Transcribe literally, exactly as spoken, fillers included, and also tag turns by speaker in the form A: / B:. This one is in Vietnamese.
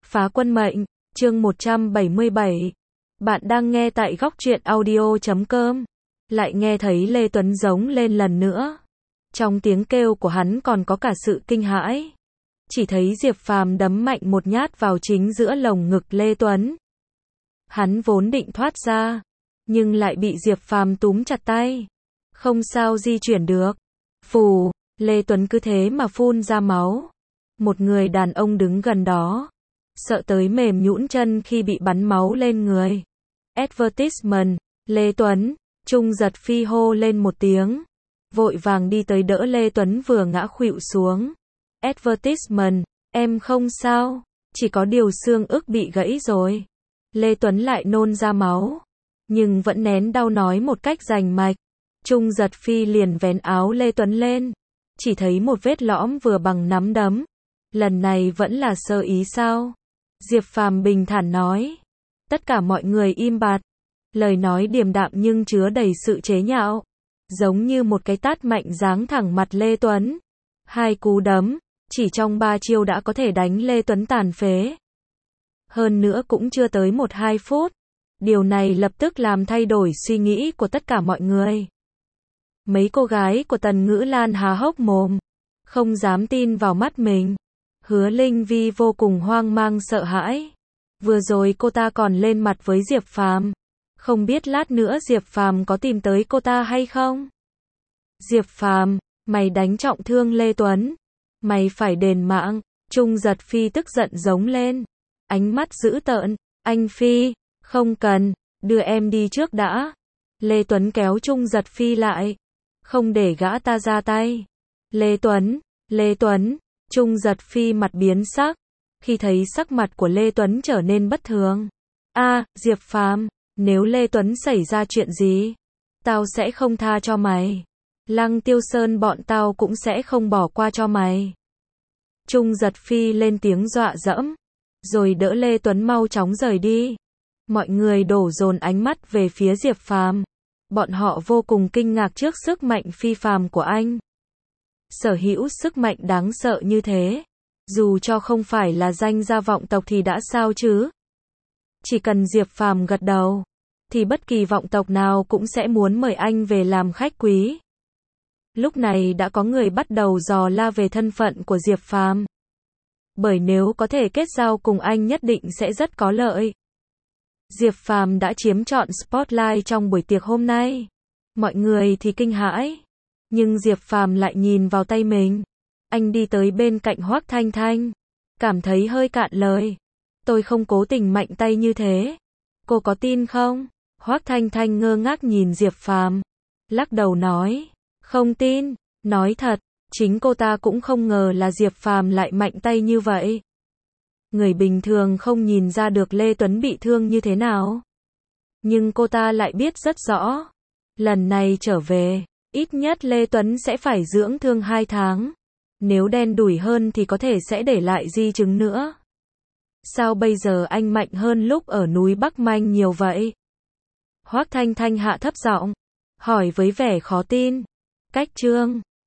A: Phá quân mệnh, chương một trăm bảy mươi bảy. Bạn đang nghe tại góc truyện audio chấm com. Lại nghe thấy Lê Tuấn giống lên lần nữa. Trong tiếng kêu của hắn còn có cả sự kinh hãi. Chỉ thấy Diệp Phàm đấm mạnh một nhát vào chính giữa lồng ngực Lê Tuấn. Hắn vốn định thoát ra, nhưng lại bị Diệp Phàm túm chặt tay. Không sao di chuyển được. Phù, Lê Tuấn cứ thế mà phun ra máu. Một người đàn ông đứng gần đó, sợ tới mềm nhũn chân khi bị bắn máu lên người. Advertisement, Lê Tuấn, Trung Giật Phi hô lên một tiếng. Vội vàng đi tới đỡ Lê Tuấn vừa ngã khuỵu xuống. Advertisement, em không sao, chỉ có điều xương ức bị gãy rồi. Lê Tuấn lại nôn ra máu, nhưng vẫn nén đau nói một cách rành mạch. Trung Giật Phi liền vén áo Lê Tuấn lên, chỉ thấy một vết lõm vừa bằng nắm đấm. Lần này vẫn là sơ ý sao? Diệp Phàm bình thản nói. Tất cả mọi người im bặt. Lời nói điềm đạm nhưng chứa đầy sự chế nhạo. Giống như một cái tát mạnh giáng thẳng mặt Lê Tuấn. Hai cú đấm, chỉ trong ba chiêu đã có thể đánh Lê Tuấn tàn phế. Hơn nữa cũng chưa tới một hai phút. Điều này lập tức làm thay đổi suy nghĩ của tất cả mọi người. Mấy cô gái của Tần Ngữ Lan há hốc mồm, không dám tin vào mắt mình. Hứa Linh Vi vô cùng hoang mang sợ hãi. Vừa rồi cô ta còn lên mặt với Diệp Phàm, không biết lát nữa Diệp Phàm có tìm tới cô ta hay không? Diệp Phàm, mày đánh trọng thương Lê Tuấn, mày phải đền mạng. Trung Giật Phi tức giận giống lên, ánh mắt dữ tợn. Anh Phi, không cần, đưa em đi trước đã. Lê Tuấn kéo Trung Giật Phi lại, không để gã ta ra tay. Lê Tuấn, Lê Tuấn. Trung Giật Phi mặt biến sắc, khi thấy sắc mặt của Lê Tuấn trở nên bất thường. A, à, Diệp Phàm, nếu Lê Tuấn xảy ra chuyện gì, tao sẽ không tha cho mày. Lăng Tiêu Sơn bọn tao cũng sẽ không bỏ qua cho mày. Trung Giật Phi lên tiếng dọa dẫm, rồi đỡ Lê Tuấn mau chóng rời đi. Mọi người đổ dồn ánh mắt về phía Diệp Phàm. Bọn họ vô cùng kinh ngạc trước sức mạnh phi phàm của anh. Sở hữu sức mạnh đáng sợ như thế, dù cho không phải là danh gia vọng tộc thì đã sao chứ? Chỉ cần Diệp Phàm gật đầu, thì bất kỳ vọng tộc nào cũng sẽ muốn mời anh về làm khách quý. Lúc này đã có người bắt đầu dò la về thân phận của Diệp Phàm. Bởi nếu có thể kết giao cùng anh nhất định sẽ rất có lợi. Diệp Phàm đã chiếm trọn spotlight trong buổi tiệc hôm nay. Mọi người thì kinh hãi. Nhưng Diệp Phàm lại nhìn vào tay mình. Anh đi tới bên cạnh Hoắc Thanh Thanh, cảm thấy hơi cạn lời. Tôi không cố tình mạnh tay như thế. Cô có tin không? Hoắc Thanh Thanh ngơ ngác nhìn Diệp Phàm, lắc đầu nói, không tin. Nói thật, chính cô ta cũng không ngờ là Diệp Phàm lại mạnh tay như vậy. Người bình thường không nhìn ra được Lê Tuấn bị thương như thế nào. Nhưng cô ta lại biết rất rõ. Lần này trở về, ít nhất Lê Tuấn sẽ phải dưỡng thương hai tháng. Nếu đen đủi hơn thì có thể sẽ để lại di chứng nữa. Sao bây giờ anh mạnh hơn lúc ở núi Bắc Manh nhiều vậy? Hoắc Thanh Thanh hạ thấp giọng, hỏi với vẻ khó tin. Cách Trương,